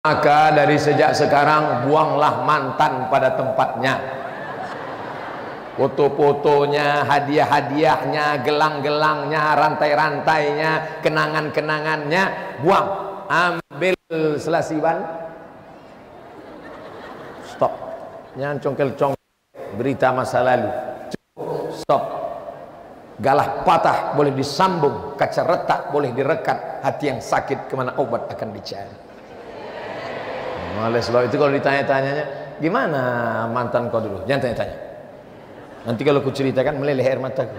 Maka dari sejak sekarang buanglah mantan pada tempatnya. Foto-fotonya, hadiah-hadiahnya, gelang-gelangnya, rantai-rantainya, kenangan-kenangannya buang. Ambil selasiban. Stop. Jangan congkel-congkel berita masa lalu. Cukup. Stop. Galah patah boleh disambung, kaca retak boleh direkat, hati yang sakit kemana obat akan dicari. Oleh sebab itu kalau ditanya-tanyanya, gimana mantan kau dulu? Jangan tanya-tanya. Nanti kalau ku ceritakan meleleh air mataku.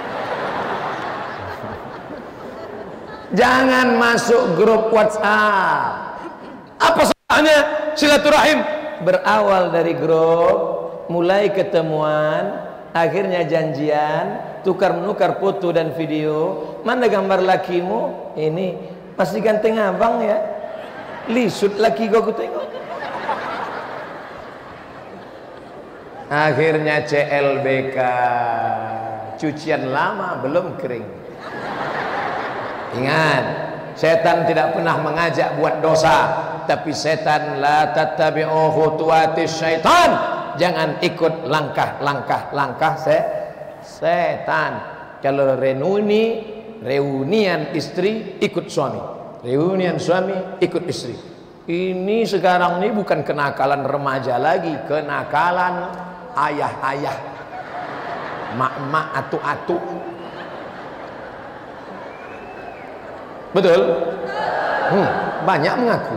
Jangan masuk grup WhatsApp. Apa salahnya silaturahim? Berawal dari grup, mulai ketemuan, akhirnya janjian, tukar-menukar foto dan video. Mana gambar lakimu? Ini masih ganteng abang ya. Lisut laki gua ku tengok. Akhirnya CLBK, cucian lama belum kering. Ingat, setan tidak pernah mengajak buat dosa, tapi setan la tattabi'u khutuwatis syaitan. Jangan ikut langkah-langkah setan. Kalau reunian istri ikut suami, reunian suami ikut istri. Ini sekarang ini bukan kenakalan remaja lagi, kenakalan ayah-ayah, mak-mak, atu-atu. Betul? Banyak mengaku.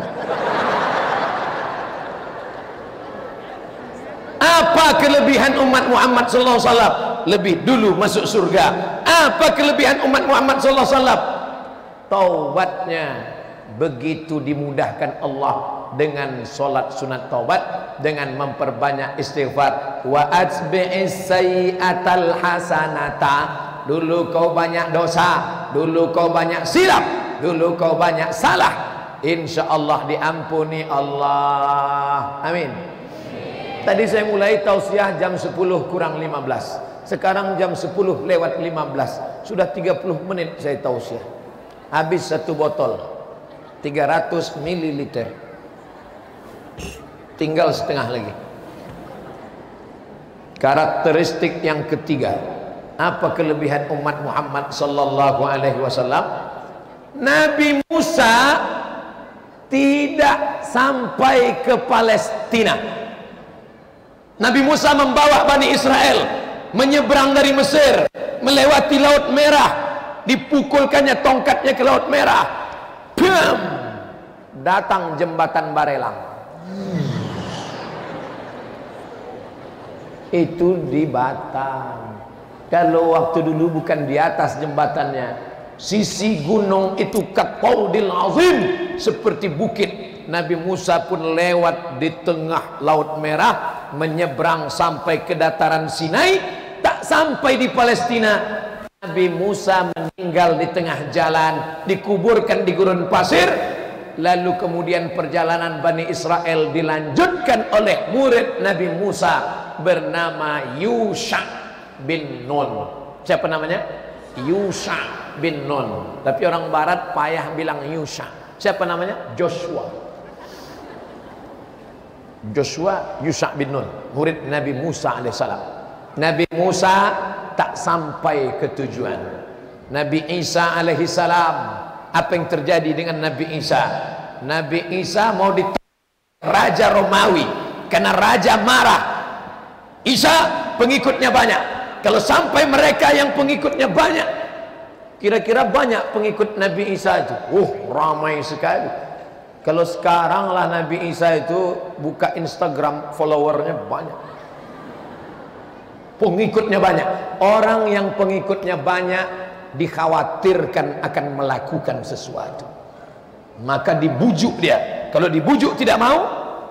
Apa kelebihan umat Muhammad sallallahu alaihi wasallam? Lebih dulu masuk surga. Apa kelebihan umat Muhammad sallallahu alaihi wasallam? Taubatnya begitu dimudahkan Allah dengan solat sunat taubat, dengan memperbanyak istighfar. Wa atbi'is sayyi'atal hasanata. Dulu kau banyak dosa, dulu kau banyak silap, dulu kau banyak salah, insyaallah diampuni Allah. Amin. Tadi saya mulai tausiah jam 10 kurang 15. Sekarang jam 10 lewat 15. Sudah 30 menit saya tausiah. Habis satu botol 300 ml. Tinggal setengah lagi. Karakteristik yang ketiga, apa kelebihan umat Muhammad sallallahu alaihi wasallam? Nabi Musa tidak sampai ke Palestina. Nabi Musa membawa Bani Israel menyeberang dari Mesir, melewati Laut Merah, dipukulkannya tongkatnya ke Laut Merah. Bam! Datang jembatan Barelang. Itu di Batam. Kalau waktu dulu bukan di atas jembatannya, sisi gunung itu kataudil azim, seperti bukit. Nabi Musa pun lewat di tengah Laut Merah, menyeberang sampai ke dataran Sinai. Tak sampai di Palestina, Nabi Musa meninggal di tengah jalan, dikuburkan di gurun pasir. Lalu kemudian perjalanan Bani Israel dilanjutkan oleh murid Nabi Musa bernama Yusha bin Nun. Siapa namanya? Yusha bin Nun. Tapi orang barat payah bilang Yusha. Siapa namanya? Joshua. Yusha bin Nun, murid Nabi Musa alaihissalam. Nabi Musa tak sampai ke tujuan. Nabi Isa alaihissalam, apa yang terjadi dengan Nabi Isa? Nabi Isa mau ditangkap Raja Romawi karena Raja marah. Isa pengikutnya banyak. Kalau sampai mereka yang pengikutnya banyak, kira-kira banyak pengikut Nabi Isa itu. Ramai sekali. Kalau sekarang lah Nabi Isa itu buka Instagram, followernya banyak, pengikutnya banyak. Orang yang pengikutnya banyak dikhawatirkan akan melakukan sesuatu, maka dibujuk dia. Kalau dibujuk tidak mau,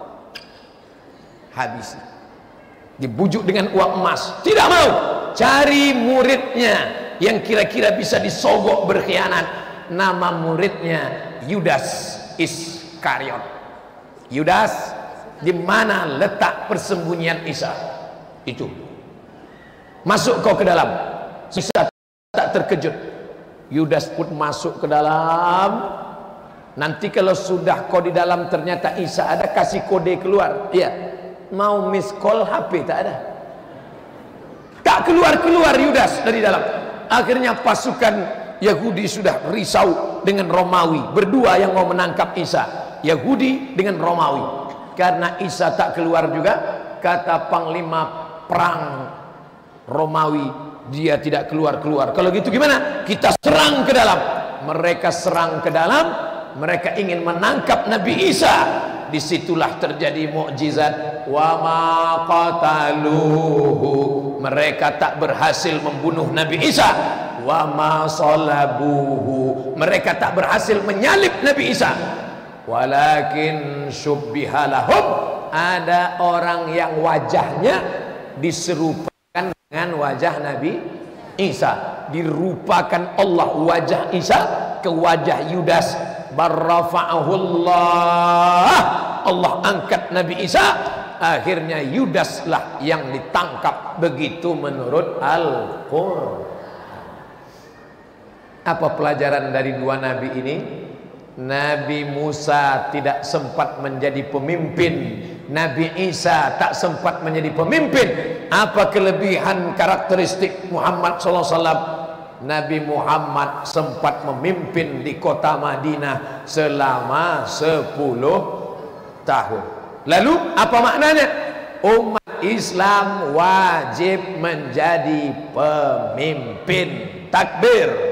habis. Dibujuk dengan uang emas, tidak mau. Cari muridnya yang kira-kira bisa disogok berkhianat. Nama muridnya Yudas Iskariot. Yudas, di mana letak persembunyian Isa? Itu. Masuk kau ke dalam. Isa tak terkejut. Yudas pun masuk ke dalam, Nanti kalau sudah kau di dalam ternyata Isa ada, kasih kode keluar. Iya. Mau miss call HP tak ada. Tak keluar-keluar Yudas dari dalam. Akhirnya pasukan Yahudi sudah risau dengan Romawi. Berdua yang mau menangkap Isa, Yahudi dengan Romawi. Karena Isa tak keluar juga, kata panglima perang Romawi, dia tidak keluar-keluar. Kalau gitu gimana? Kita serang ke dalam. Mereka serang ke dalam, mereka ingin menangkap Nabi Isa. Disitulah terjadi mukjizat. Wa ma qataluhu, mereka tak berhasil membunuh Nabi Isa. Wa ma salabuhu, mereka tak berhasil menyalib Nabi Isa. Walakin syubbiha lahum, ada orang yang wajahnya diserupakan dengan wajah Nabi Isa. Dirupakan Allah wajah Isa ke wajah Yudas. Barrafa'ahullah, Allah angkat Nabi Isa. Akhirnya Yudaslah yang ditangkap. Begitu menurut Al-Qur'an. Apa pelajaran dari dua nabi ini? Nabi Musa tidak sempat menjadi pemimpin, Nabi Isa tak sempat menjadi pemimpin. Apa kelebihan karakteristik Muhammad SAW? Nabi Muhammad sempat memimpin di kota Madinah selama 10 tahun. Lalu apa maknanya? Umat Islam wajib menjadi pemimpin. Takbir.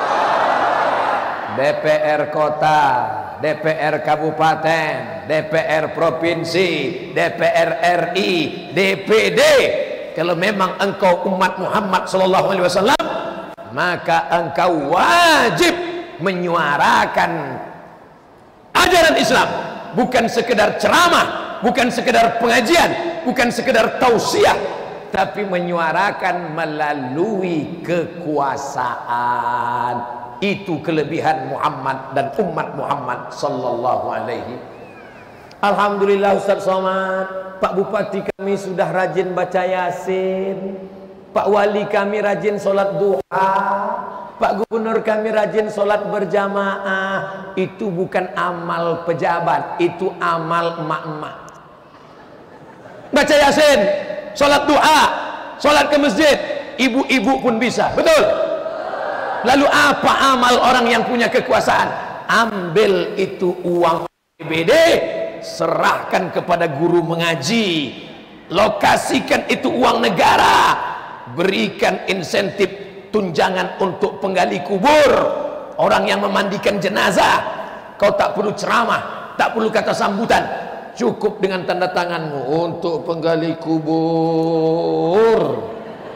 DPR kota, DPR kabupaten, DPR provinsi, DPR RI, DPD. Kalau memang engkau umat Muhammad SAW, maka engkau wajib menyuarakan ajaran Islam. Bukan sekedar ceramah, bukan sekedar pengajian, bukan sekedar tausiah, tapi menyuarakan melalui kekuasaan. Itu kelebihan Muhammad dan umat Muhammad sallallahu alaihi. Alhamdulillah Ustaz Somad, Pak Bupati kami sudah rajin baca Yasin, Pak Wali kami rajin sholat duha, Pak Gubernur kami rajin sholat berjamaah. Itu bukan amal pejabat, itu amal emak-emak. Baca Yasin, sholat duha, sholat ke masjid, ibu-ibu pun bisa, betul? Lalu apa amal orang yang punya kekuasaan? Ambil itu uang BPD, serahkan kepada guru mengaji, lokasikan itu uang negara, berikan insentif tunjangan untuk penggali kubur, orang yang memandikan jenazah. Kau tak perlu ceramah, tak perlu kata sambutan, cukup dengan tanda tanganmu untuk penggali kubur.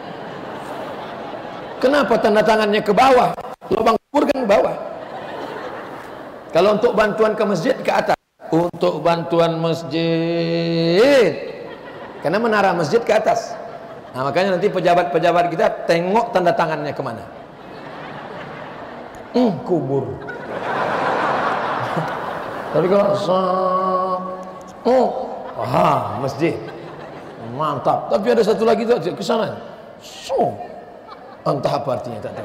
Kenapa tanda tangannya ke bawah? Lubang kubur kan ke bawah. Kalau untuk bantuan ke masjid ke atas. Untuk bantuan masjid, karena menara masjid ke atas. Nah makanya nanti pejabat-pejabat kita tengok tanda tangannya kemana. Kubur. Tapi kalau masjid, mantap. Tapi ada satu lagi tuh ke sana. Entah apa artinya, tak tahu.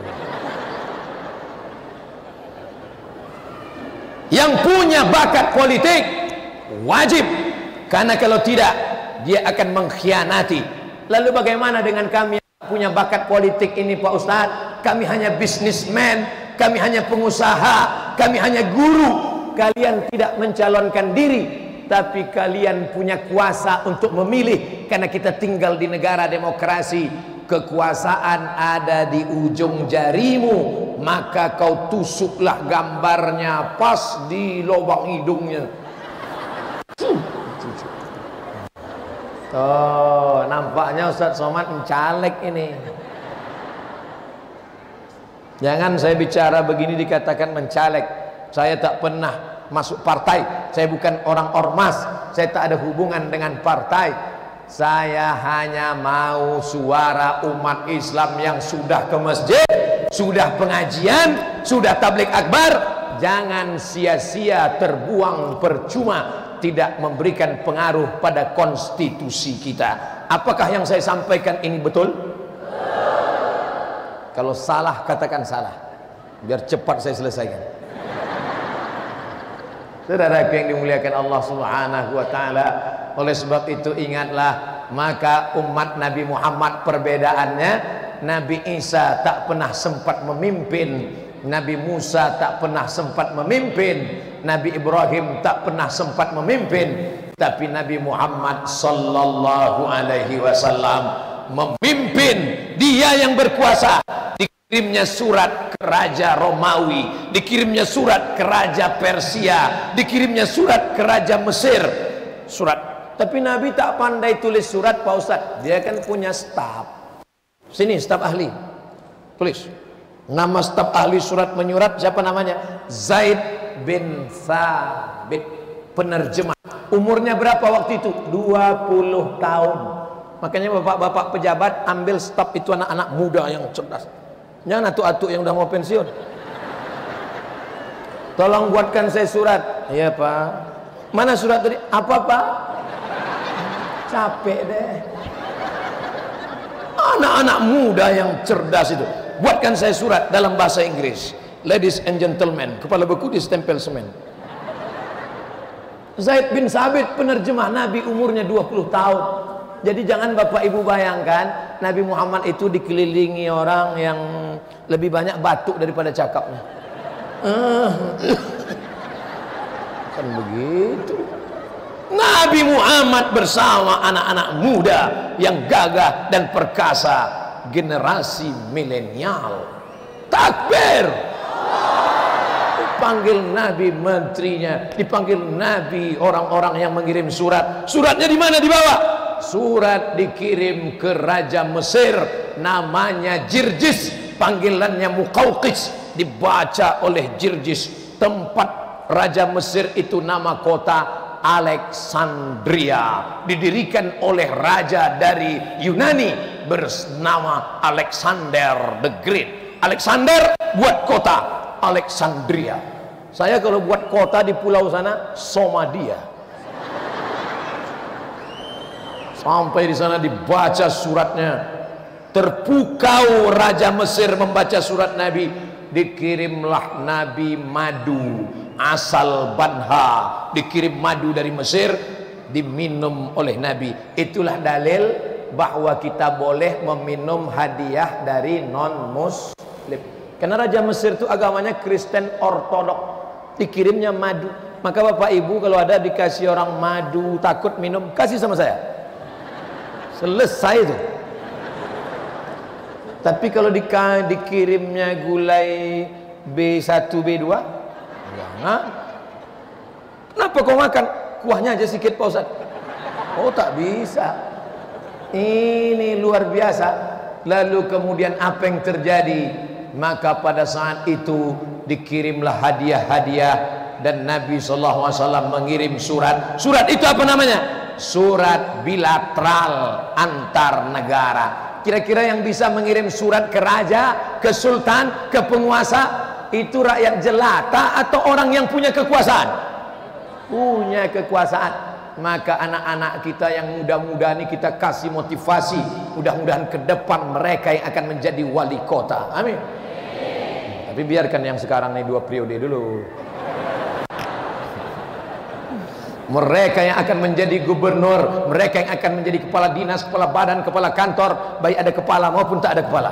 Yang punya bakat politik wajib, karena kalau tidak dia akan mengkhianati. Lalu bagaimana dengan kami yang punya bakat politik ini Pak Ustadz? Kami hanya bisnismen, kami hanya pengusaha, kami hanya guru. Kalian tidak mencalonkan diri, tapi kalian punya kuasa untuk memilih. Karena kita tinggal di negara demokrasi, kekuasaan ada di ujung jarimu, maka kau tusuklah gambarnya pas di lubang hidungnya. Oh, nampaknya Ustaz Somad mencalek ini. Jangan saya bicara begini dikatakan mencalek. Saya tak pernah masuk partai, saya bukan orang ormas, saya tak ada hubungan dengan partai. Saya hanya mau suara umat Islam yang sudah ke masjid, sudah pengajian, sudah tabligh akbar, jangan sia-sia terbuang percuma, tidak memberikan pengaruh pada konstitusi kita. Apakah yang saya sampaikan ini betul? Kalau salah katakan salah, biar cepat saya selesaikan. Saudara yang dimuliakan Allah Subhanahu wa taala, oleh sebab itu ingatlah, maka umat Nabi Muhammad perbedaannya, Nabi Isa tak pernah sempat memimpin, Nabi Musa tak pernah sempat memimpin, Nabi Ibrahim tak pernah sempat memimpin, tapi Nabi Muhammad sallallahu alaihi wasallam memimpin. Dia yang berkuasa. Dikirimnya surat ke Raja Romawi, dikirimnya surat ke Raja Persia, dikirimnya surat ke Raja Mesir. Surat. Tapi Nabi tak pandai tulis surat, Pak Ustadz. Dia kan punya staf. Sini staf ahli. Tulis. Nama staf ahli surat menyurat siapa namanya? Zaid bin Thabit, penerjemah. Umurnya berapa waktu itu? 20 tahun. Makanya bapak-bapak pejabat ambil staf itu anak-anak muda yang cerdas. Jangan atuk-atuk yang udah mau pensiun. Tolong buatkan saya surat. Iya Pak. Mana surat tadi? Apa Pak? Capek deh. Anak-anak muda yang cerdas itu. Buatkan saya surat dalam bahasa Inggris. Ladies and gentlemen, kepala beku distempel semen. Zaid bin Thabit penerjemah Nabi, umurnya 20 tahun. Jadi jangan Bapak Ibu bayangkan Nabi Muhammad itu dikelilingi orang yang lebih banyak batuk daripada cakapnya. Kan begitu. Nabi Muhammad bersama anak-anak muda yang gagah dan perkasa, generasi milenial. Takbir. Dipanggil Nabi menterinya, dipanggil Nabi orang-orang yang mengirim surat. Suratnya di mana dibawa? Surat dikirim ke Raja Mesir, namanya Jirjis, panggilannya Muqawqis, dibaca oleh Jirjis. Tempat Raja Mesir itu nama kota Alexandria, didirikan oleh raja dari Yunani bernama Alexander the Great. Alexander buat kota Alexandria. Saya kalau buat kota di pulau sana, Somalia. Sampai di sana dibaca suratnya, terpukau Raja Mesir membaca surat Nabi. Dikirimlah Nabi madu asal Banha, dikirim madu dari Mesir, diminum oleh Nabi. Itulah dalil bahwa kita boleh meminum hadiah dari non muslim. Karena Raja Mesir itu agamanya Kristen Ortodok, dikirimnya madu. Maka Bapak Ibu kalau ada dikasih orang madu takut minum, kasih sama saya. Selesai itu. Tapi kalau dikirimnya gulai B1 B2, jangan. Kenapa kau makan? Kuahnya aja sedikit Pak Ustaz. Oh tak bisa. Ini luar biasa. Lalu kemudian apa yang terjadi? Maka pada saat itu dikirimlah hadiah-hadiah, dan Nabi SAW mengirim surat. Surat itu apa namanya? Surat bilateral antar negara. Kira-kira yang bisa mengirim surat ke raja, ke sultan, ke penguasa, itu rakyat jelata atau orang yang punya kekuasaan? Punya kekuasaan. Maka anak-anak kita yang muda-muda ini kita kasih motivasi, mudah-mudahan ke depan mereka yang akan menjadi wali kota. Amin. Tapi biarkan yang sekarang ini 2 periode dulu. Mereka yang akan menjadi gubernur, mereka yang akan menjadi kepala dinas, kepala badan, kepala kantor, baik ada kepala maupun tak ada kepala.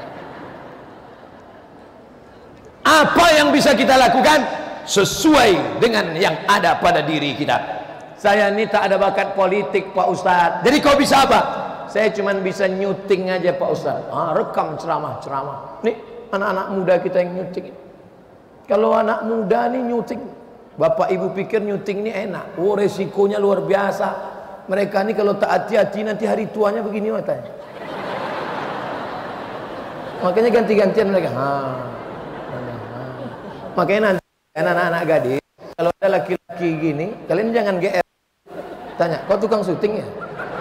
Apa yang bisa kita lakukan? Sesuai dengan yang ada pada diri kita. Saya ini tak ada bakat politik Pak Ustadz. Jadi kau bisa apa? Saya cuma bisa nyuting aja Pak Ustadz. Rekam ceramah-ceramah. Nih anak-anak muda kita yang nyuting. Kalau anak muda nih nyuting, Bapak Ibu pikir nyuting ini enak? Oh resikonya luar biasa. Mereka ini kalau tak hati-hati nanti hari tuanya begini matanya. Makanya ganti-gantian mereka. Makanya nanti anak-anak gadis, kalau ada laki-laki gini, kalian jangan GR. Tanya, kau tukang syuting ya?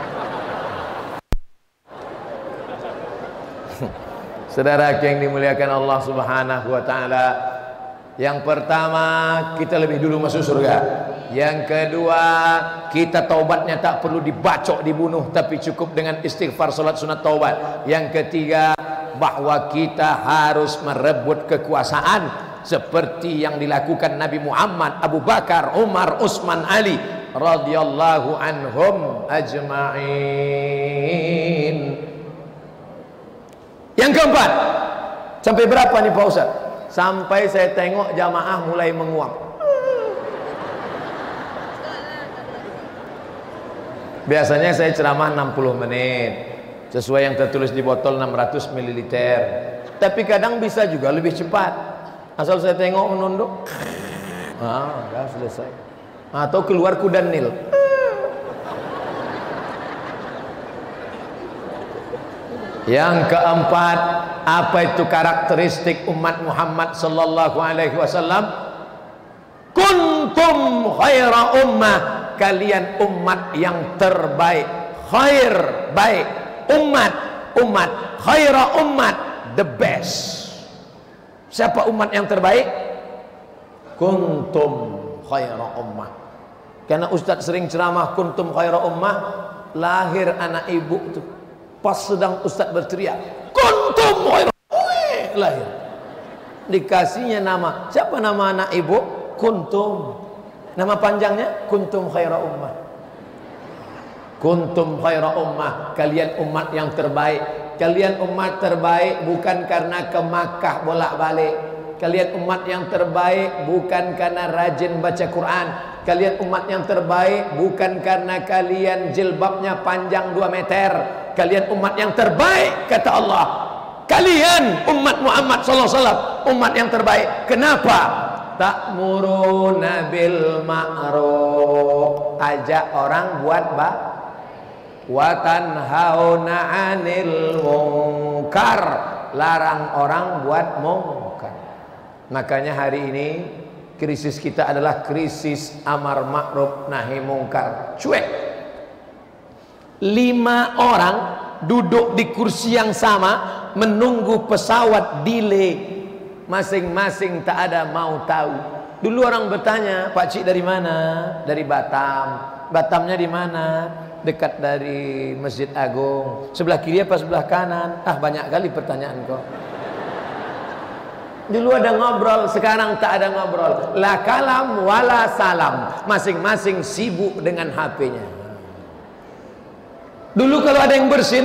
Saudara yang dimuliakan Allah Subhanahu wa taala, yang pertama kita lebih dulu masuk surga. Yang kedua, kita taubatnya tak perlu dibacok, dibunuh, tapi cukup dengan istighfar, salat sunat taubat. Yang ketiga, bahwa kita harus merebut kekuasaan seperti yang dilakukan Nabi Muhammad, Abu Bakar, Umar, Utsman, Ali radhiyallahu anhum ajma'in. Yang keempat, sampai berapa nih Pak Ustaz? Sampai saya tengok jamaah mulai menguap. Biasanya saya ceramah 60 menit sesuai yang tertulis di botol 600 ml. Tapi kadang bisa juga lebih cepat, asal saya tengok menunduk, udah selesai. Atau keluar kuda Nil. Yang keempat, apa itu karakteristik umat Muhammad sallallahu alaihi wasallam? Kuntum khaira ummah, kalian umat yang terbaik. Khair, baik. Umat khaira umat, the best. Siapa umat yang terbaik? Kuntum khaira ummah. Karena Ustaz sering ceramah kuntum khaira ummah, lahir anak ibu tuh. Pas sedang Ustaz berteriak kuntum khaira ummah, lahir. Dikasihnya nama. Siapa nama anak ibu? Kuntum. Nama panjangnya kuntum khaira ummah. Kuntum khaira ummah, kalian umat yang terbaik. Kalian umat terbaik bukan karena ke Makkah bolak-balik. Kalian umat yang terbaik bukan karena rajin baca Quran. Kalian umat yang terbaik bukan karena kalian jilbabnya panjang 2 meter. Kalian umat yang terbaik kata Allah. Kalian umat Muhammad sallallahu alaihi wasallam umat yang terbaik. Kenapa? Ta'muruna bil ma'ruf, ajak orang buat baik, wa tanhauna 'anil munkar, larang orang buat mungkar. Makanya hari ini krisis kita adalah krisis amar ma'ruf nahi mungkar. Cuek. 5 orang duduk di kursi yang sama menunggu pesawat delay. Masing-masing tak ada mau tahu. Dulu orang bertanya, Pak Cik dari mana? Dari Batam. Batamnya di mana? Dekat dari Masjid Agung. Sebelah kiri apa sebelah kanan? Banyak kali pertanyaan kau. Dulu ada ngobrol, sekarang tak ada ngobrol. La kalam wala salam. Masing-masing sibuk dengan HP-nya. Dulu kalau ada yang bersin,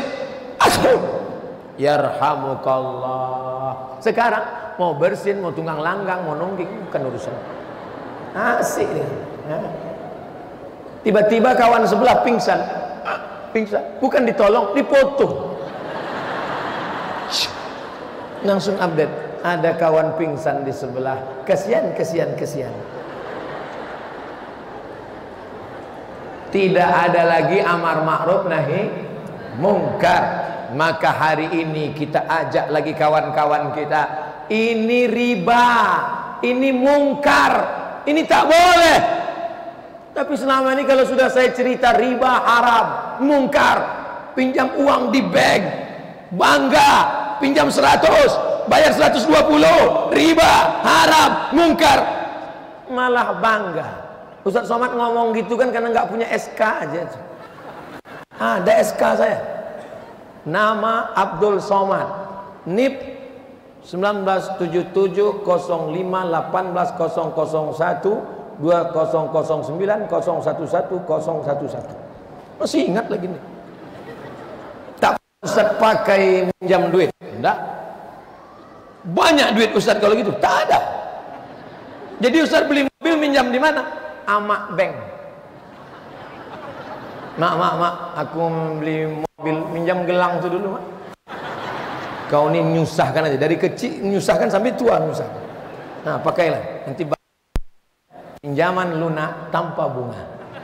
yarhamukallah. Sekarang mau bersin, mau tunggang langgang, mau nungging, bukan urusan. Asik nih. Tiba-tiba kawan sebelah pingsan. Bukan ditolong, dipoto. Langsung update. Ada kawan pingsan di sebelah. Kasihan. Tidak ada lagi amar ma'ruf nahi mungkar. Maka hari ini kita ajak lagi kawan-kawan kita. Ini riba, ini mungkar, ini tak boleh. Tapi selama ini kalau sudah saya cerita riba haram, mungkar, pinjam uang di bank, bangga, pinjam 100, bayar 120, riba, haram, mungkar, malah bangga. Ustaz Somad ngomong gitu kan karena nggak punya SK aja. Ada SK saya. Nama Abdul Somad, NIP 1977 05 18 001 2009 011 011. Masih ingat lagi nih. Tak Ustaz pakai minjam duit, enggak. Banyak duit Ustaz kalau gitu, tak ada. Jadi Ustaz beli mobil minjam di mana? Amak Bank. Mak, aku beli mobil minjam gelang tu dulu, Mak. Kau ni nyusahkan aja, dari kecil nyusahkan sampai tua nyusah. Nah, pakailah. Nanti pinjaman lunak tanpa bunga.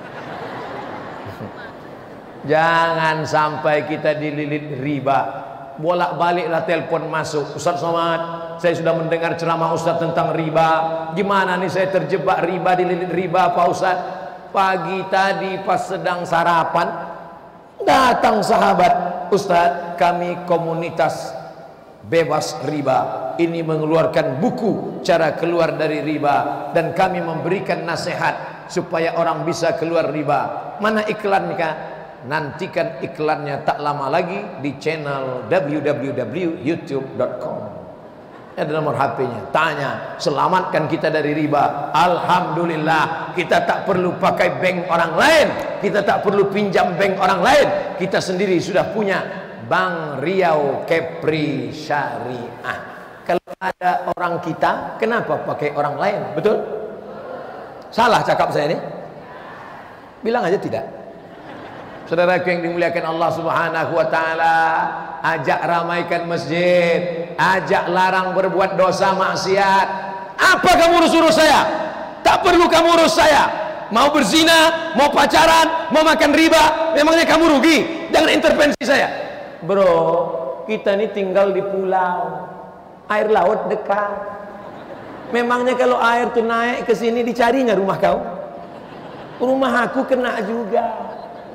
Jangan sampai kita dililit riba. Bolak-baliklah telepon masuk. Ustaz Somad, saya sudah mendengar ceramah Ustaz tentang riba. Gimana nih saya terjebak riba, dililit riba Pak Ustaz? Pagi tadi pas sedang sarapan, datang sahabat, Ustaz, kami komunitas bebas riba. Ini mengeluarkan buku cara keluar dari riba, dan kami memberikan nasihat supaya orang bisa keluar riba. Mana iklannya? Nantikan iklannya tak lama lagi di channel www.youtube.com. Ada nomor HP-nya. Tanya, selamatkan kita dari riba. Alhamdulillah, kita tak perlu pakai bank orang lain, kita tak perlu pinjam bank orang lain, kita sendiri sudah punya Bank Riau Kepri Syariah. Kalau ada orang kita, kenapa pakai orang lain? Betul? Salah cakap saya ini? Bilang aja tidak. Saudara yang dimuliakan Allah Subhanahu wa taala, ajak ramaikan masjid, ajak larang berbuat dosa maksiat. Apa kamu urus saya? Tak perlu kamu urus saya. Mau berzina, mau pacaran, mau makan riba, memangnya kamu rugi? Jangan intervensi saya. Bro, kita ini tinggal di pulau, air laut dekat. Memangnya kalau air tuh naik ke sini dicarinya rumah kau? Rumah aku kena juga.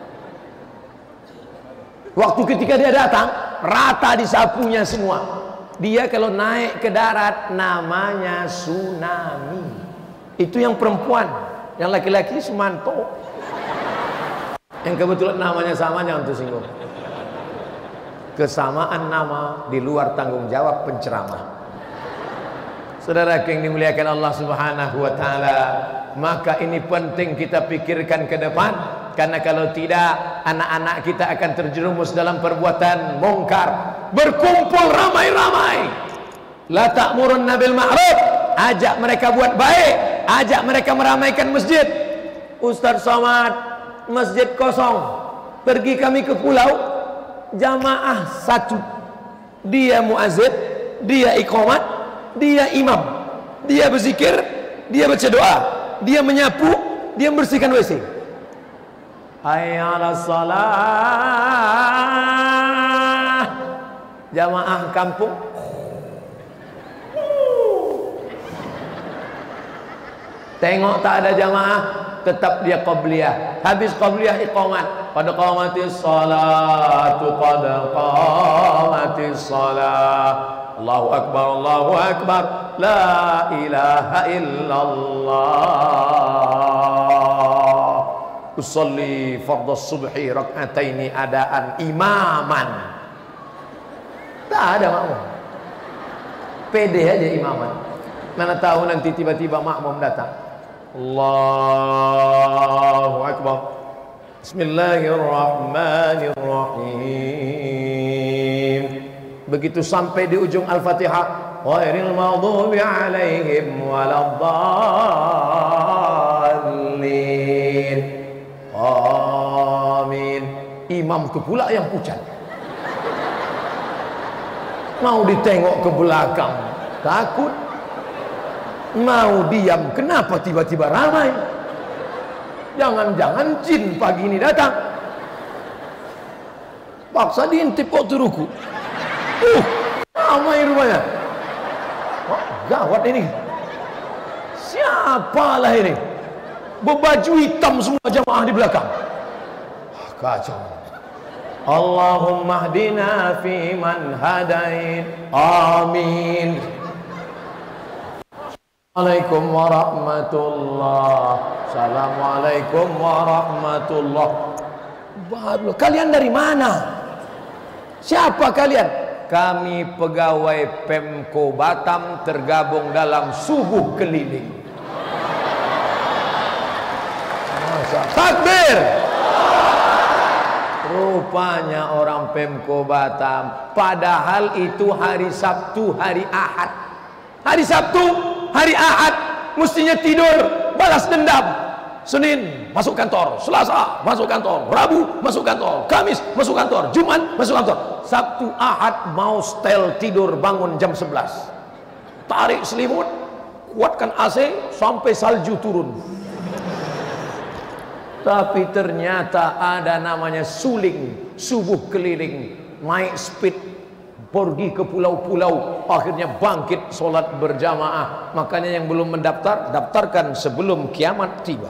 Waktu ketika dia datang, rata disapunya semua. Dia kalau naik ke darat namanya tsunami. Itu yang perempuan, yang laki-laki Sumanto. Yang kebetulan namanya sama, jangan tersinggung. Kesamaan nama di luar tanggung jawab penceramah. Saudara yang dimuliakan Allah Subhanahu wa taala, maka ini penting kita pikirkan ke depan. Karena kalau tidak, anak-anak kita akan terjerumus dalam perbuatan mungkar. Berkumpul ramai-ramai. La ta'murunna bil ma'ruf. Ajak mereka buat baik. Ajak mereka meramaikan masjid. Ustaz Somad, masjid kosong. Pergi kami ke pulau, jamaah satu. Dia muazzin, dia iqamat, dia imam. Dia berzikir, dia baca doa, dia menyapu, dia membersihkan WC. Hayya 'alas shalah. Jamaah kampung. Tengok tak ada jamaah, tetap dia qabliyah. Habis qabliyah iqamat. Qad qamatis salatu, qad qamatis salah. Allahu akbar, Allahu akbar. La ilaha illallah. Usolli fardhu subhi rak'ataini adaan imaman. Tak ada makmum. Pede aja imaman. Mana tahu nanti tiba-tiba makmum datang. Allahu akbar. Bismillahirrahmanirrahim. Begitu sampai di ujung Al-Fatihah, ghairil maghdubi alaihim waladdallin. Amin. Imam ke pula yang pucat. Mau ditengok ke belakang, takut. Mau diam, kenapa tiba-tiba ramai? Jangan-jangan jin pagi ini datang. Paksa diintip waktu ruku. Ramai rupanya. Oh, gawat ini. Siapalah ini? Berbaju hitam semua jamaah di belakang. Kacau. Allahumma hdina fi man hadain. Amin. Assalamualaikum warahmatullahi. Assalamualaikum warahmatullahi. Baru kalian dari mana? Siapa kalian? Kami pegawai Pemko Batam tergabung dalam subuh keliling. Takbir. Rupanya orang Pemko Batam, padahal itu hari Sabtu, hari Ahad. Hari Sabtu, hari Ahad mestinya tidur, balas dendam. Senin masuk kantor, Selasa masuk kantor, Rabu masuk kantor, Kamis masuk kantor, Jumat masuk kantor. Sabtu Ahad mau setel tidur, bangun jam 11. Tarik selimut, kuatkan AC sampai salju turun. Tapi ternyata ada namanya suling, subuh keliling, naik speed, pergi ke pulau-pulau, akhirnya bangkit solat berjamaah. Makanya yang belum mendaftar, daftarkan sebelum kiamat tiba.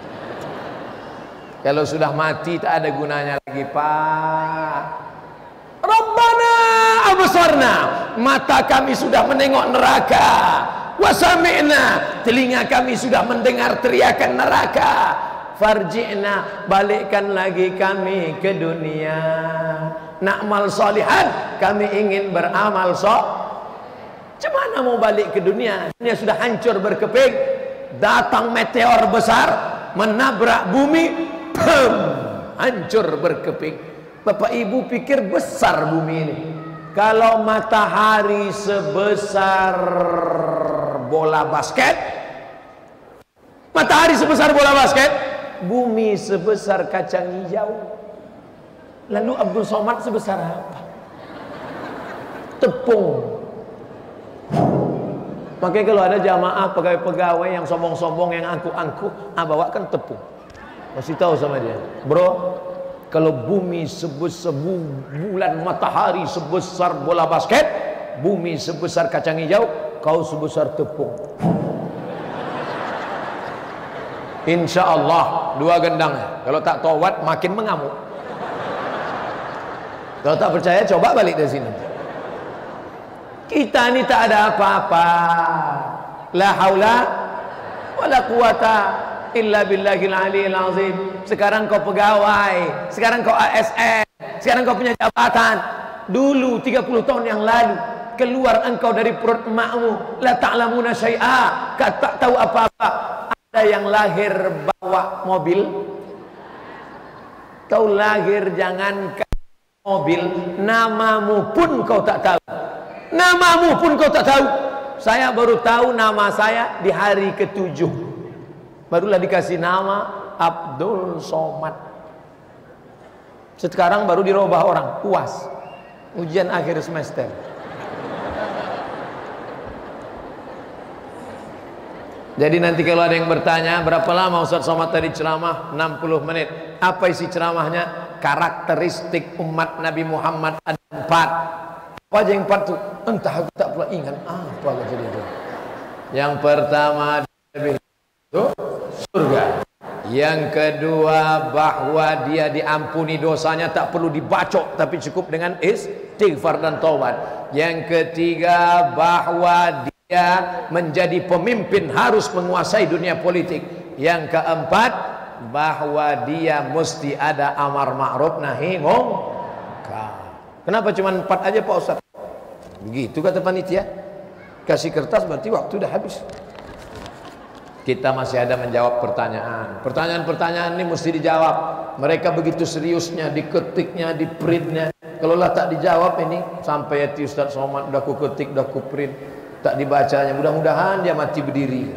Kalau sudah mati tak ada gunanya lagi, Pak. Rabbana absarna, mata kami sudah menengok neraka. Wasami'na, telinga kami sudah mendengar teriakan neraka. Farji'na, balikkan lagi kami ke dunia. Na'mal salihan, kami ingin beramal Macam mana mau balik ke dunia? Dunia sudah hancur berkeping. Datang meteor besar menabrak bumi, pem, hancur berkeping. Bapak Ibu pikir besar bumi ini. Kalau matahari sebesar bola basket, matahari sebesar bola basket, bumi sebesar kacang hijau. Lalu Abdul Somad sebesar apa? Tepung. Makanya kalau ada jamaah pegawai-pegawai yang sombong-sombong, yang angkuh-angkuh, bawakan tepung. Masih tahu sama dia, bro, kalau bumi sebesar bulan, matahari sebesar bola basket, bumi sebesar kacang hijau, kau sebesar tepung. Insya Allah 2 gendang. Kalau tak taubat makin mengamuk. Kalau tak percaya coba balik dari sini. Kita ini tak ada apa-apa. La haula wala quwata illa billahil aliyil azim. Sekarang kau pegawai, sekarang kau ASN, sekarang kau punya jabatan. Dulu 30 tahun yang lalu keluar engkau dari perut emakmu, la ta'lamuna syai'a, kau tak tahu apa-apa. Ada yang lahir bawa mobil, kau lahir jangan mobil, namamu pun kau tak tahu. Namamu pun kau tak tahu. Saya baru tahu nama saya di hari ke-7. Barulah dikasih nama Abdul Somad. Sekarang baru dirubah orang, UAS, ujian akhir semester. Jadi nanti kalau ada yang bertanya, berapa lama Ustaz Somad tadi ceramah? 60 menit. Apa isi ceramahnya? Karakteristik umat Nabi Muhammad ada 4. Apa aja yang 4 tuh? Entah, aku tak pernah ingat. Apa aja itu? Yang pertama itu surga. Yang kedua bahwa dia diampuni dosanya, tak perlu dibacok, tapi cukup dengan istighfar dan taubat. Yang ketiga bahwa dia menjadi pemimpin harus menguasai dunia politik. Yang keempat bahwa dia mesti ada amar ma'ruf nahi munkar. Kenapa cuma 4 aja Pak Ustaz? Begitu kata panitia. Kasih kertas berarti waktu udah habis. Kita masih ada menjawab pertanyaan. Pertanyaan-pertanyaan ini mesti dijawab. Mereka begitu seriusnya, diketiknya, di printnya. Kalau lah tak dijawab ini, sampai ya Ustaz Somad udah ku ketik, udah ku print, tak dibacanya. Mudah-mudahan dia mati berdiri.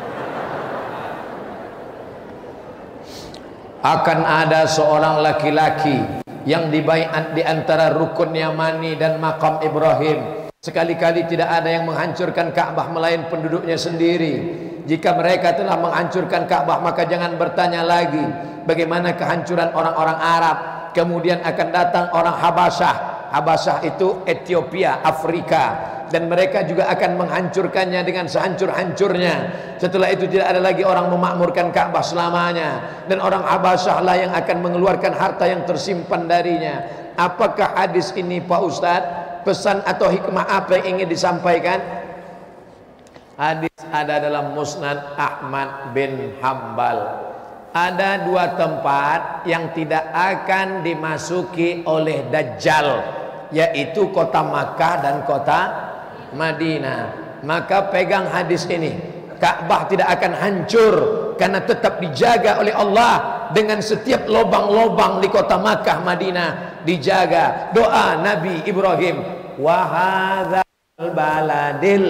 Akan ada seorang laki-laki yang dibaiat di antara rukun Yamani dan makam Ibrahim. Sekali-kali tidak ada yang menghancurkan Ka'bah melainkan penduduknya sendiri. Jika mereka telah menghancurkan Ka'bah, maka jangan bertanya lagi bagaimana kehancuran orang-orang Arab. Kemudian akan datang orang Habasyah. Habasyah itu Ethiopia, Afrika. Dan mereka juga akan menghancurkannya dengan sehancur-hancurnya. Setelah itu tidak ada lagi orang memakmurkan Ka'bah selamanya. Dan orang Habasyah lah yang akan mengeluarkan harta yang tersimpan darinya. Apakah hadis ini Pak Ustadz? Pesan atau hikmah apa yang ingin disampaikan? Hadis ada dalam Musnad Ahmad bin Hambal. Ada 2 tempat yang tidak akan dimasuki oleh Dajjal, yaitu kota Makkah dan kota Madinah. Maka pegang hadis ini. Ka'bah tidak akan hancur karena tetap dijaga oleh Allah. Dengan setiap lobang-lobang di kota Makkah, Madinah dijaga. Doa Nabi Ibrahim, wa hadzal baladil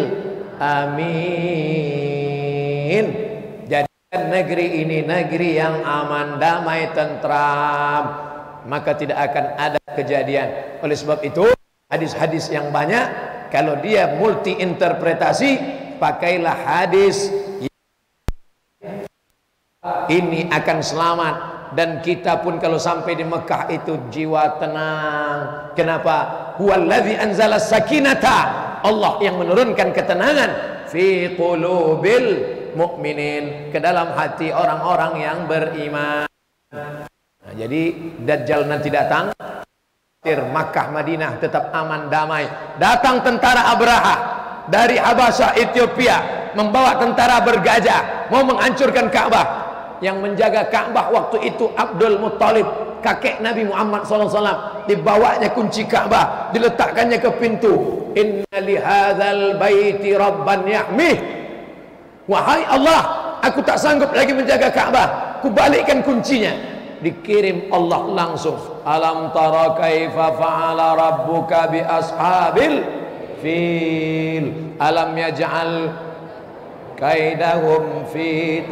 amin. Jadikan negeri ini negeri yang aman, damai, tentram, maka tidak akan ada kejadian. Oleh sebab itu hadis-hadis yang banyak, kalau dia multi interpretasi, pakailah hadis ini akan selamat. Dan kita pun kalau sampai di Mekah itu jiwa tenang. Kenapa? Huwallazi anzala sakinata, Allah yang menurunkan ketenangan fi qulubil mukminin, ke dalam hati orang-orang yang beriman. Nah, jadi Dajjal nanti datang, Makkah Madinah tetap aman damai. Datang tentara Abraha dari Habasyah Ethiopia membawa tentara bergajah mau menghancurkan Ka'bah. Yang menjaga Ka'bah waktu itu Abdul Muttalib, kakek Nabi Muhammad SAW, dibawanya kunci Ka'bah, diletakkannya ke pintu. Inna lihadzal baiti rabban yahmih. Wahai Allah, aku tak sanggup lagi menjaga Ka'bah, ku balikkan kuncinya. Dikirim Allah langsung, alam tara kaifa fa'ala rabbuka bi ashabil fil alam yaj'al kaidahum fi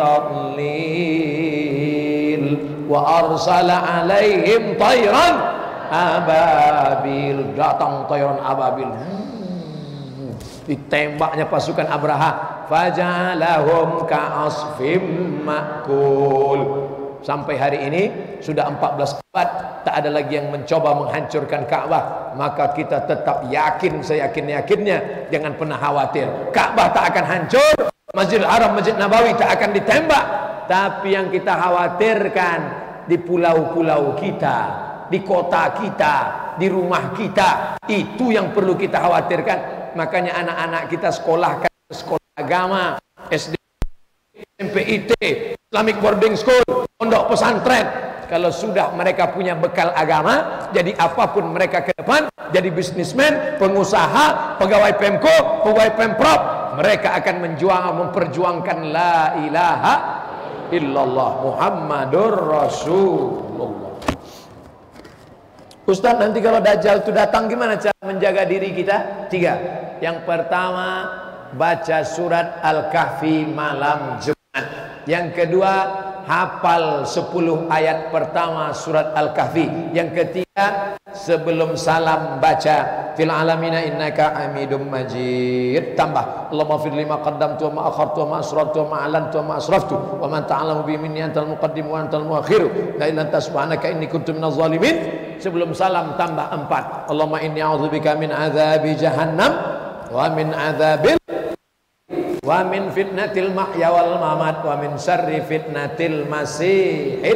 tadlil wa arsala alaihim tayran ababil. Datang tayran ababil, ditembaknya pasukan Abraha, fajalahum ka'asfim ma'kul. Sampai hari ini sudah 14 abad, tak ada lagi yang mencoba menghancurkan Ka'bah. Maka kita tetap yakin, seyakin-yakinnya, jangan pernah khawatir, Ka'bah tak akan hancur, Masjidil Haram, Masjid Nabawi tak akan ditembak. Tapi yang kita khawatirkan di pulau-pulau kita, di kota kita, di rumah kita, itu yang perlu kita khawatirkan. Makanya anak-anak kita sekolahkan sekolah agama, SD, SMP, IT, Islamic boarding school, pondok pesantren. Kalau sudah mereka punya bekal agama, jadi apapun mereka ke depan, jadi bisnismen, pengusaha, pegawai Pemko, pegawai Pemprov, mereka akan memperjuangkan la ilaha illallah Muhammadur Rasulullah. Ustaz, nanti kalau Dajjal itu datang, gimana cara menjaga diri kita? 3. Yang pertama, baca surat Al-Kahfi malam Jumat. Yang kedua, hafal 10 ayat pertama surat Al-Kahfi. Yang ketiga, sebelum salam baca fil alamina innaka hamidum majid. Tambah Allahumma fir lima qaddamtu wa ma akhartu wa ma asrartu wa ma alantu wa ma asraftu wa man ta'lamu bi minni antal muqaddim wa antal muakhir la ilaha illa subhanaka inni kuntu minaz zalimin. Sebelum salam tambah 4, Allahumma inni a'udzubika min adzabi jahannam wa min adzabil wa min fitnatil mahya wal mamat wa min syarri fitnatil masihid.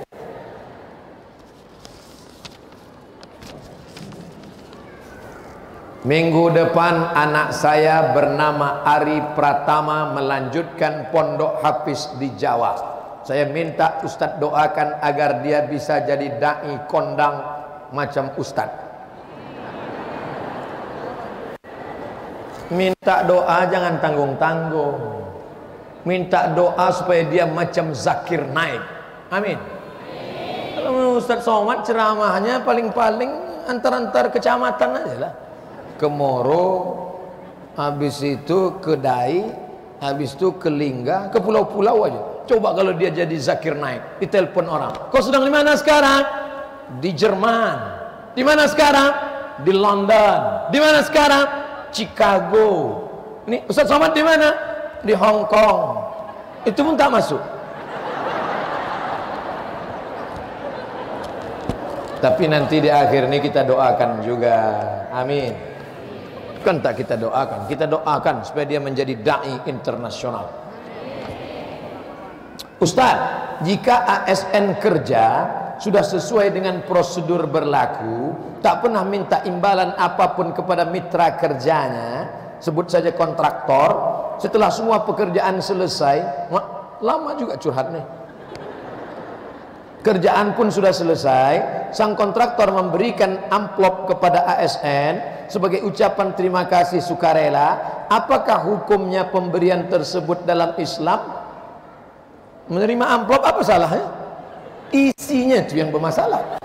Minggu depan anak saya bernama Ari Pratama melanjutkan pondok hafiz di Jawa. Saya minta Ustadz doakan agar dia bisa jadi dai kondang macam Ustadz. Minta doa jangan tanggung-tanggung. Minta doa supaya dia macam Zakir Naik. Amin. Kalau Ustaz Somad ceramahnya paling-paling antar-antar kecamatan aja lah. Ke Moro, habis itu ke Dai, habis itu ke Lingga, ke pulau-pulau aja. Coba kalau dia jadi Zakir Naik, ditelepon orang, kau sedang di mana sekarang? Di Jerman. Di mana sekarang? Di London. Di mana sekarang? Chicago. Ini Ustaz Somad di mana? Di Hong Kong. Itu pun tak masuk. Tapi nanti di akhir ini kita doakan juga. Amin. Kan tak kita doakan, kita doakan supaya dia menjadi dai internasional. Ustaz, jika ASN kerja sudah sesuai dengan prosedur berlaku, tak pernah minta imbalan apapun kepada mitra kerjanya, sebut saja kontraktor, setelah semua pekerjaan selesai, lama juga curhat nih, kerjaan pun sudah selesai, sang kontraktor memberikan amplop kepada ASN sebagai ucapan terima kasih sukarela. Apakah hukumnya pemberian tersebut dalam Islam? Menerima amplop apa salahnya? Isinya itu yang bermasalah.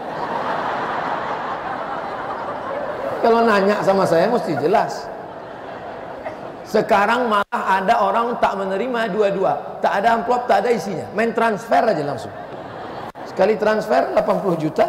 Kalau nanya sama saya mesti jelas. Sekarang malah ada orang tak menerima dua-dua, tak ada amplop, tak ada isinya, main transfer aja langsung. Sekali transfer 80 juta.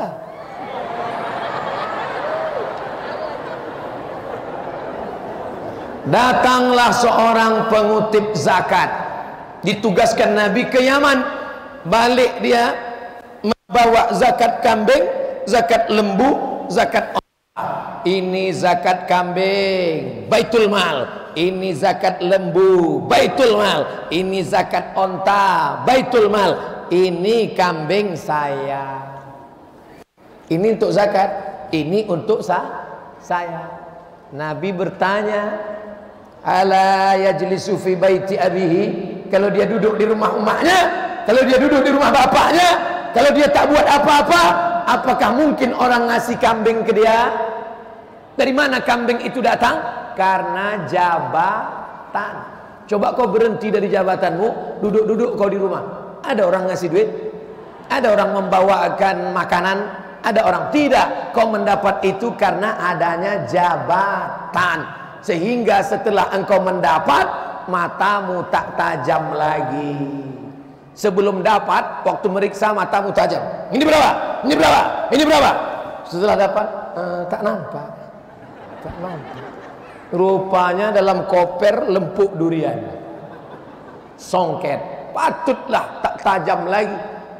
Datanglah seorang pengutip zakat, ditugaskan Nabi ke Yaman. Balik dia membawa zakat kambing, zakat lembu, zakat onta. Ini zakat kambing, baitul mal. Ini zakat lembu, baitul mal. Ini zakat onta, baitul mal. Ini kambing saya. Ini untuk zakat, ini untuk saya. Nabi bertanya, ala yajlisu fi baiti abihi, kalau dia duduk di rumah emaknya, kalau dia duduk di rumah bapaknya, kalau dia tak buat apa-apa, Apakah mungkin orang ngasih kambing ke dia? Dari mana kambing itu datang? Karena jabatan. Coba kau berhenti dari jabatanmu, duduk-duduk kau di rumah. Ada orang ngasih duit? Ada orang membawakan makanan? Ada orang tidak. Kau mendapat itu karena adanya jabatan. Sehingga setelah engkau mendapat, matamu tak tajam lagi. Sebelum dapat, waktu meriksa matamu tajam. Ini berapa? Ini berapa? Ini berapa? Setelah dapat, tak nampak. Tak nampak. Rupanya dalam koper lempuk durian. Songket. Patutlah tak tajam lagi.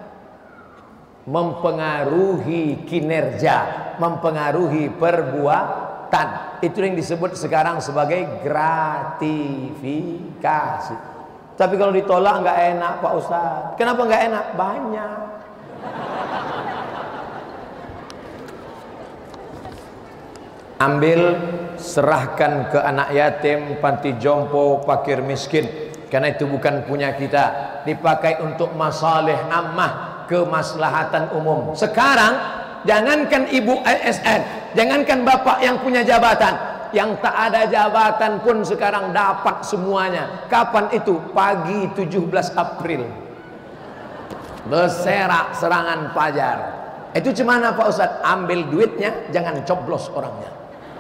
Mempengaruhi kinerja, mempengaruhi perbuatan. Itu yang disebut sekarang sebagai gratifikasi. Tapi kalau ditolak nggak enak Pak Ustadz. Kenapa nggak enak? Banyak. Ambil, serahkan ke anak yatim, panti jompo, fakir miskin. Karena itu bukan punya kita. Dipakai untuk masalih ammah, kemaslahatan umum. Sekarang jangankan ibu ASN, jangankan bapak yang punya jabatan, yang tak ada jabatan pun sekarang dapat semuanya. Kapan itu? Pagi 17 April. Berserak serangan fajar. Itu cemana Pak Ustadz? Ambil duitnya, jangan coblos orangnya.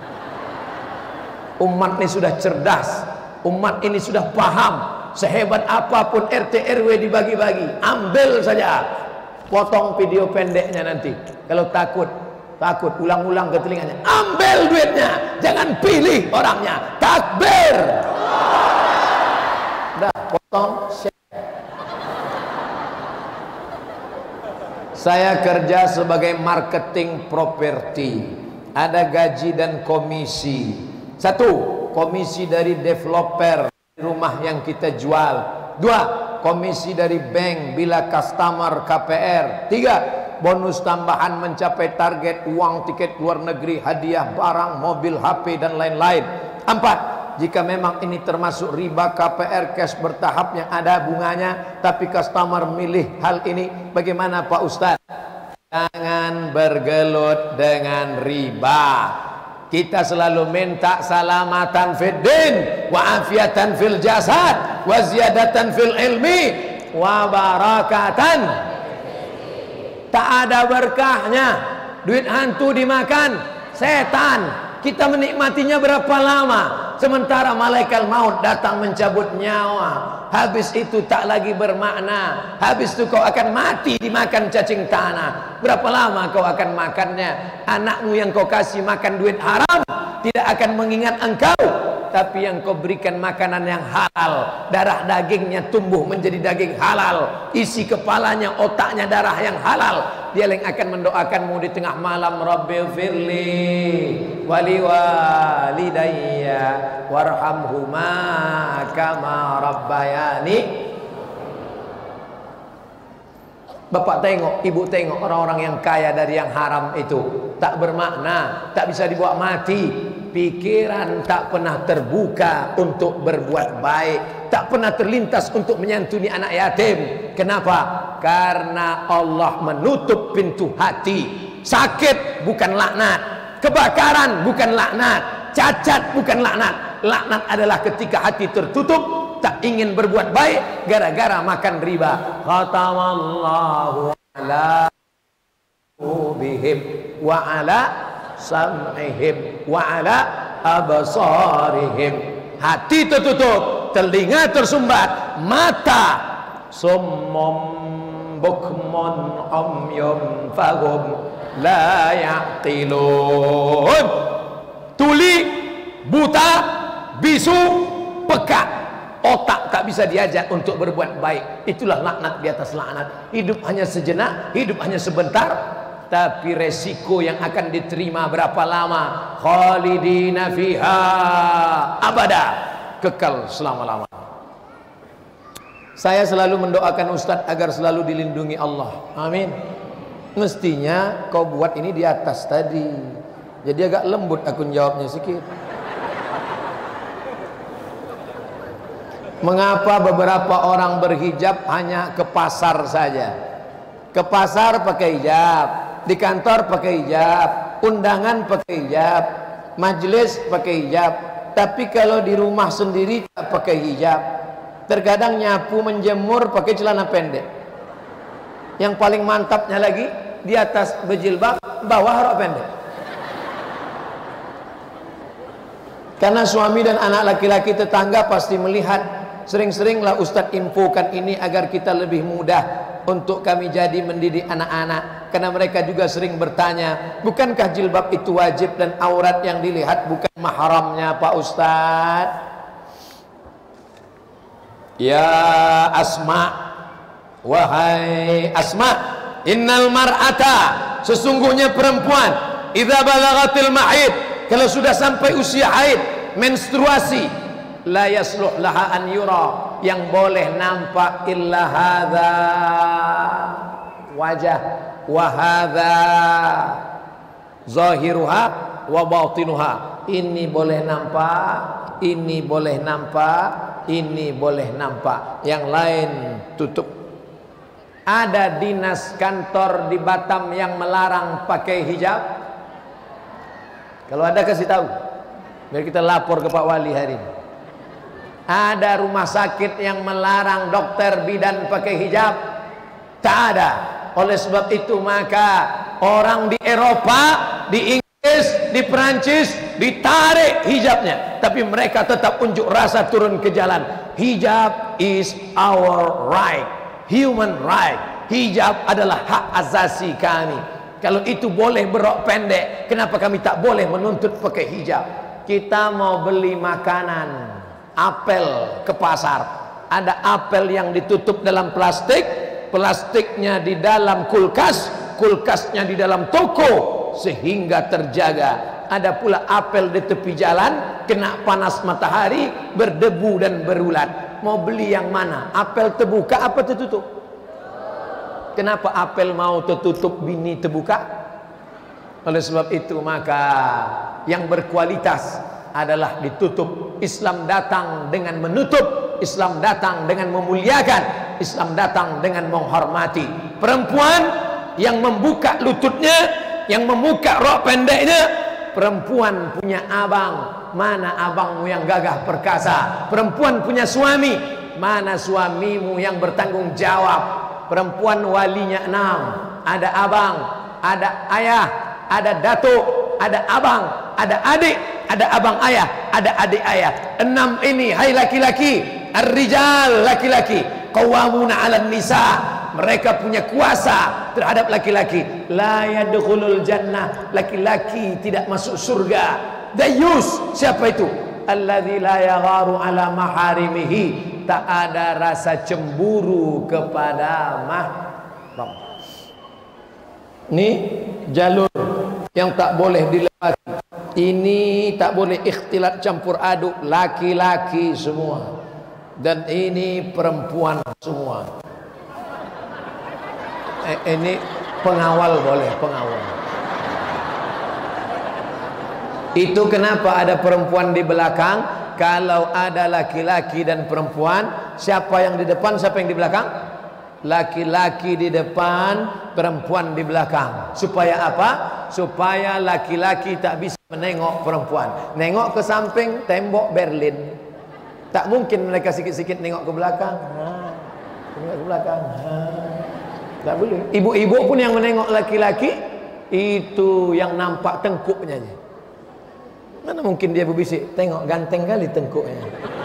Umat ini sudah cerdas, umat ini sudah paham. Sehebat apapun RT RW dibagi-bagi, ambil saja. Potong video pendeknya nanti. Kalau takut ulang-ulang ke telinganya, ambil duitnya, jangan pilih orangnya. Takbir. Dah, potong. Saya kerja sebagai marketing properti. Ada gaji dan komisi. Satu, komisi dari developer rumah yang kita jual. Dua, komisi dari bank bila customer KPR. Tiga, bonus tambahan mencapai target, uang tiket luar negeri, hadiah barang, mobil, HP dan lain-lain. Empat, jika memang ini termasuk riba KPR cash bertahap yang ada bunganya, tapi customer milih hal ini, bagaimana Pak Ustadz? Jangan bergelut dengan riba. Kita selalu minta salamatan fid din, wa afiatan fil jasad, wa ziyadatan fil ilmi, wa barakatan. Tak ada berkahnya. Duit hantu dimakan setan. Kita menikmatinya berapa lama? Sementara malaikat maut datang mencabut nyawa. Habis itu tak lagi bermakna. Habis itu kau akan mati dimakan cacing tanah. Berapa lama kau akan makannya? Anakmu yang kau kasih makan duit haram tidak akan mengingat engkau. Tapi yang kau berikan makanan yang halal, darah dagingnya tumbuh menjadi daging halal, isi kepalanya, otaknya darah yang halal. Dia yang akan mendoakanmu di tengah malam, Rabbighfirli wali walidayya warhamhuma kama rabbayani. Bapak tengok, ibu tengok orang-orang yang kaya dari yang haram itu tak bermakna, tak bisa dibawa mati. Pikiran tak pernah terbuka untuk berbuat baik, tak pernah terlintas untuk menyantuni anak yatim. Kenapa? Karena Allah menutup pintu hati. Sakit bukan laknat, kebakaran bukan laknat, cacat bukan laknat. Laknat adalah ketika hati tertutup, tak ingin berbuat baik gara-gara makan riba. Khatamallahu ala qulubihim wa ala sam'ihim wa ala absarihim. Hati tertutup, telinga tersumbat, mata summum bukmun umyum fahum la yaqilun. Tuli, buta, bisu, pekat, otak tak bisa diajak untuk berbuat baik. Itulah laknat di atas laknat. Hidup hanya sejenak, hidup hanya sebentar, tapi resiko yang akan diterima berapa lama? Khalidina fiha abada, kekal selama-lamanya. Saya selalu mendoakan Ustadz agar selalu dilindungi Allah. Amin. Mestinya kau buat ini di atas tadi, jadi agak lembut aku jawabnya sedikit. Mengapa beberapa orang berhijab hanya ke pasar saja? Ke pasar pakai hijab, di kantor pakai hijab, undangan pakai hijab, majelis pakai hijab. Tapi kalau di rumah sendiri tak pakai hijab. Terkadang nyapu menjemur pakai celana pendek. Yang paling mantapnya lagi, di atas berjilbab, bawah rok pendek. Karena suami dan anak laki-laki tetangga pasti melihat. Sering-seringlah Ustadz infokan ini agar kita lebih mudah untuk kami jadi mendidik anak-anak. Karena mereka juga sering bertanya, bukankah jilbab itu wajib dan aurat yang dilihat bukan mahramnya Pak Ustadz? Ya Asma, wahai Asma, innal mar'ata, sesungguhnya perempuan, idza balagatil mahid, kalau sudah sampai usia haid, menstruasi, la yasluh laha an yura, yang boleh nampak illa hadza wajah wa hadza zahiruha wa batinuha. Ini boleh nampak, ini boleh nampak, ini boleh nampak, yang lain tutup. Ada dinas kantor di Batam yang melarang pakai hijab? Kalau ada kasih tahu, biar kita lapor ke Pak Wali hari ini. Ada rumah sakit yang melarang dokter bidan pakai hijab? Tak ada. Oleh sebab itu maka orang di Eropa, di Inggris, di Perancis ditarik hijabnya, tapi mereka tetap unjuk rasa turun ke jalan. Hijab is our right, human right. Hijab adalah hak asasi kami. Kalau itu boleh berok pendek, kenapa kami tak boleh menuntut pakai hijab? Kita mau beli makanan, apel ke pasar, ada apel yang ditutup dalam plastik, plastiknya di dalam kulkas, kulkasnya di dalam toko sehingga terjaga. Ada pula apel di tepi jalan, kena panas matahari, berdebu dan berulat. Mau beli yang mana? Apel terbuka apa tertutup? Kenapa apel mau tertutup, bini terbuka? Oleh sebab itu maka yang berkualitas adalah ditutup. Islam datang dengan menutup, Islam datang dengan memuliakan, Islam datang dengan menghormati. Perempuan yang membuka lututnya, yang membuka rok pendeknya, perempuan punya abang. Mana abangmu yang gagah perkasa? Perempuan punya suami. Mana suamimu yang bertanggung jawab? Perempuan walinya 6. Ada abang, ada ayah, ada datuk, ada abang, ada adik, ada abang ayah, ada adik ayah. 6 ini, hai laki-laki, ar-rijal, laki-laki, qawwamuna 'alan nisa, mereka punya kuasa terhadap laki-laki. La yadkhulul jannah, laki-laki tidak masuk surga. Dayus, siapa itu? Alladzi la yagharu 'ala maharimihi, tak ada rasa cemburu kepada mahram. Ini jalur yang tak boleh dilewati. Ini tak boleh ikhtilat campur aduk, laki-laki semua, dan ini perempuan semua. Ini pengawal boleh, pengawal. Itu kenapa ada perempuan di belakang. Kalau ada laki-laki dan perempuan, siapa yang di depan, siapa yang di belakang? Laki-laki di depan, perempuan di belakang. Supaya apa? Supaya laki-laki tak bisa menengok perempuan. Nengok ke samping, tembok Berlin. Tak mungkin mereka sikit-sikit nengok ke belakang. Tengok ke belakang. Tak boleh. Ibu-ibu pun yang menengok laki-laki, itu yang nampak tengkuknya. Mana mungkin dia berbisik, tengok ganteng kali tengkuknya.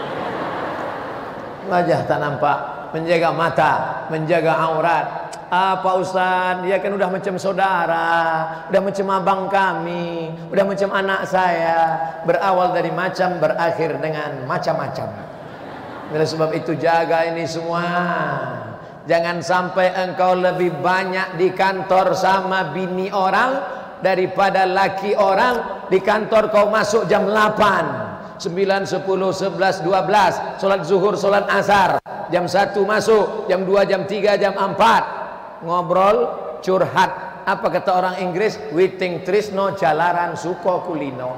Wajah tak nampak. Menjaga mata, menjaga aurat. Pak Ustaz, dia kan udah macam saudara, udah macam abang kami, udah macam anak saya. Berawal dari macam, berakhir dengan macam-macam. Oleh sebab itu jaga ini semua. Jangan sampai engkau lebih banyak di kantor sama bini orang daripada laki orang. Di kantor kau masuk jam 8, 9, 10, 11, 12, solat zuhur, solat asar, jam 1 masuk, jam 2, jam 3, jam 4, ngobrol, curhat. Apa kata orang Inggris? Witing trisno jalaran suko kulino.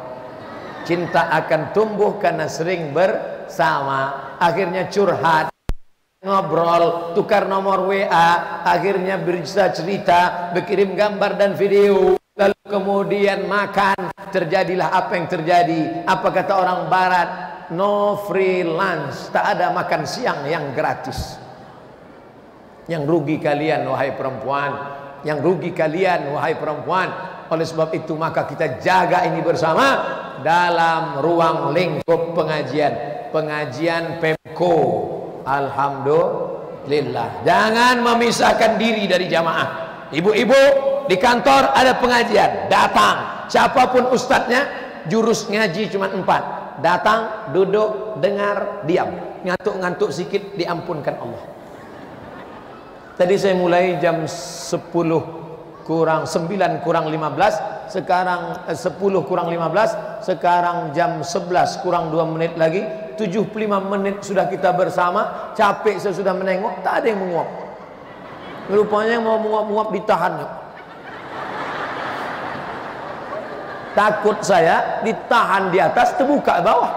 Cinta akan tumbuh karena sering bersama. Akhirnya curhat. ngobrol, tukar nomor WA, akhirnya bisa cerita, berkirim gambar dan video, lalu kemudian makan, terjadilah apa yang terjadi. Apa kata orang barat? No free lunch, tak ada makan siang yang gratis. Yang rugi kalian wahai perempuan, yang rugi kalian wahai perempuan. Oleh sebab itu maka kita jaga ini bersama dalam ruang lingkup pengajian Pemko. Alhamdulillah. Jangan memisahkan diri dari jamaah. Ibu-ibu di kantor ada pengajian, datang. Siapapun ustadznya, jurus ngaji cuma 4. Datang, duduk, dengar, diam. Ngantuk-ngantuk sikit diampunkan Allah. Tadi saya mulai jam 9 kurang 15, sekarang 10 kurang 15, sekarang jam 11 kurang 2 menit lagi. 75 menit sudah kita bersama. Capek saya sudah menengok, tak ada yang menguap. Rupanya yang mau menguap-menguap ditahan. Takut saya ditahan di atas, terbuka bawah.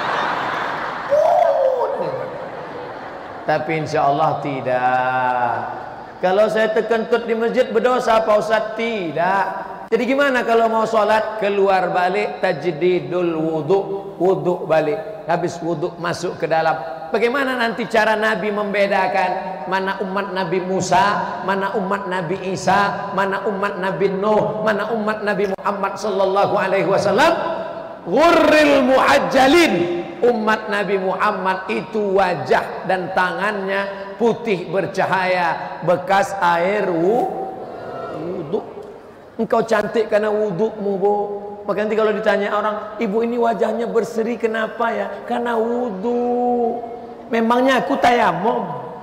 Tapi insya Allah tidak. Kalau saya terkentut di masjid berdosa Pak Ustaz? Tidak. Jadi gimana kalau mau sholat? Keluar balik, tajdidul wudhu balik. Habis wudhu masuk ke dalam. Bagaimana nanti cara Nabi membedakan mana umat Nabi Musa, mana umat Nabi Isa, mana umat Nabi Nuh, mana umat Nabi Muhammad sallallahu alaihi wasallam? Ghurril muajjalin. Umat Nabi Muhammad itu wajah dan tangannya putih bercahaya, bekas air wudhu. Engkau cantik karena wudhumu, Bu. Maka nanti kalau ditanya orang, ibu ini wajahnya berseri kenapa ya? Karena wudhu. Memangnya aku tayamum?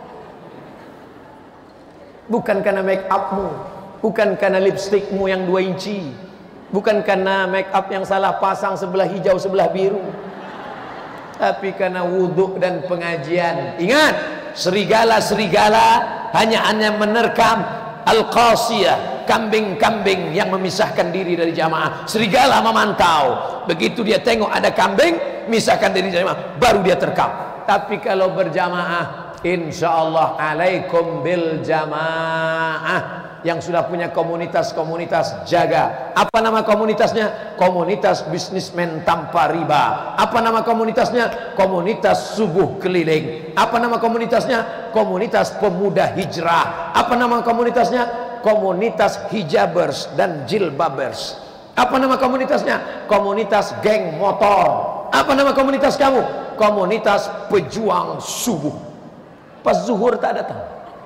Bukan karena make upmu, bukan karena lipstikmu yang 2 inci, bukan karena make up yang salah pasang sebelah hijau sebelah biru, tapi karena wudhu dan pengajian. Ingat, serigala-serigala hanya menerkam al-qasiyah, kambing-kambing yang memisahkan diri dari jamaah. Serigala memantau, begitu dia tengok ada kambing misahkan diri dari jamaah, baru dia terkam. Tapi kalau berjamaah, insyaallah alaikum bil jamaah. Yang sudah punya komunitas-komunitas, jaga. Apa nama komunitasnya? Komunitas bisnismen tanpa riba. Apa nama komunitasnya? Komunitas subuh keliling. Apa nama komunitasnya? Komunitas pemuda hijrah. Apa nama komunitasnya? Komunitas hijabers dan jilbabers. Apa nama komunitasnya? Komunitas geng motor. Apa nama komunitas kamu? Komunitas pejuang subuh. Pas zuhur tak datang.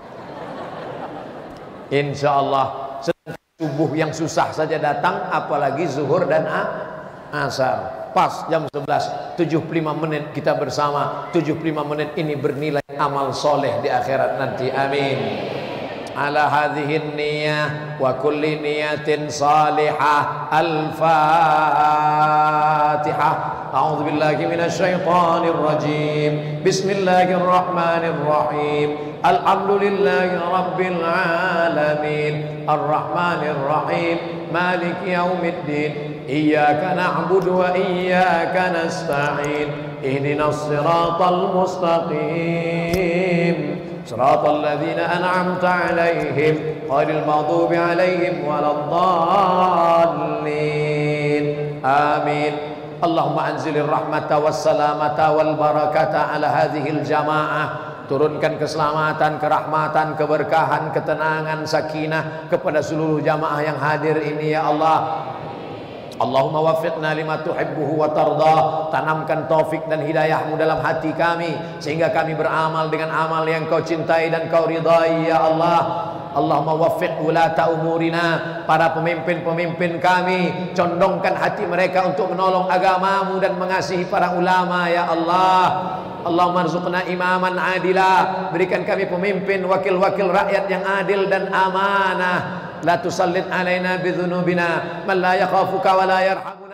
Insya Allah subuh yang susah saja datang, apalagi zuhur dan asar. Pas jam 11, 75 menit kita bersama. 75 menit ini bernilai amal soleh di akhirat nanti. Amin. Ala hadhihi niyah wa kulli niyatin salihah. Al-Fatihah. A'udzu billahi minasy syaithanir rajim. Bismillahirrahmanirrahim. Alhamdulillahi rabbil alamin. Arrahmanir rahim. Maliki yaumiddin. Iyyaka na'budu wa iyyaka nasta'in. Ihdinas siratal mustaqim. Siratal ladzina an'amta 'alaihim ghairil maghdubi 'alaihim waladdallin. Amin. Allahumma anzilir rahmata wassalamata wal barakata ala hadhil jamaah. Turunkan keselamatan, kerahmatan, keberkahan, ketenangan, sakinah kepada seluruh jamaah yang hadir ini ya Allah. Allahumma waffiqna lima tuhibbuhu wa tardah. Tanamkan taufik dan hidayahmu dalam hati kami, sehingga kami beramal dengan amal yang kau cintai dan kau ridai ya Allah. Allahumma waffiq ulata umurina, para pemimpin-pemimpin kami, condongkan hati mereka untuk menolong agamamu dan mengasihi para ulama ya Allah. Allahumma arzuqna imaman adila, berikan kami pemimpin, wakil-wakil rakyat yang adil dan amanah. La tusallit alaina bidhunubina man la yakhafuka wa la yarhamuna.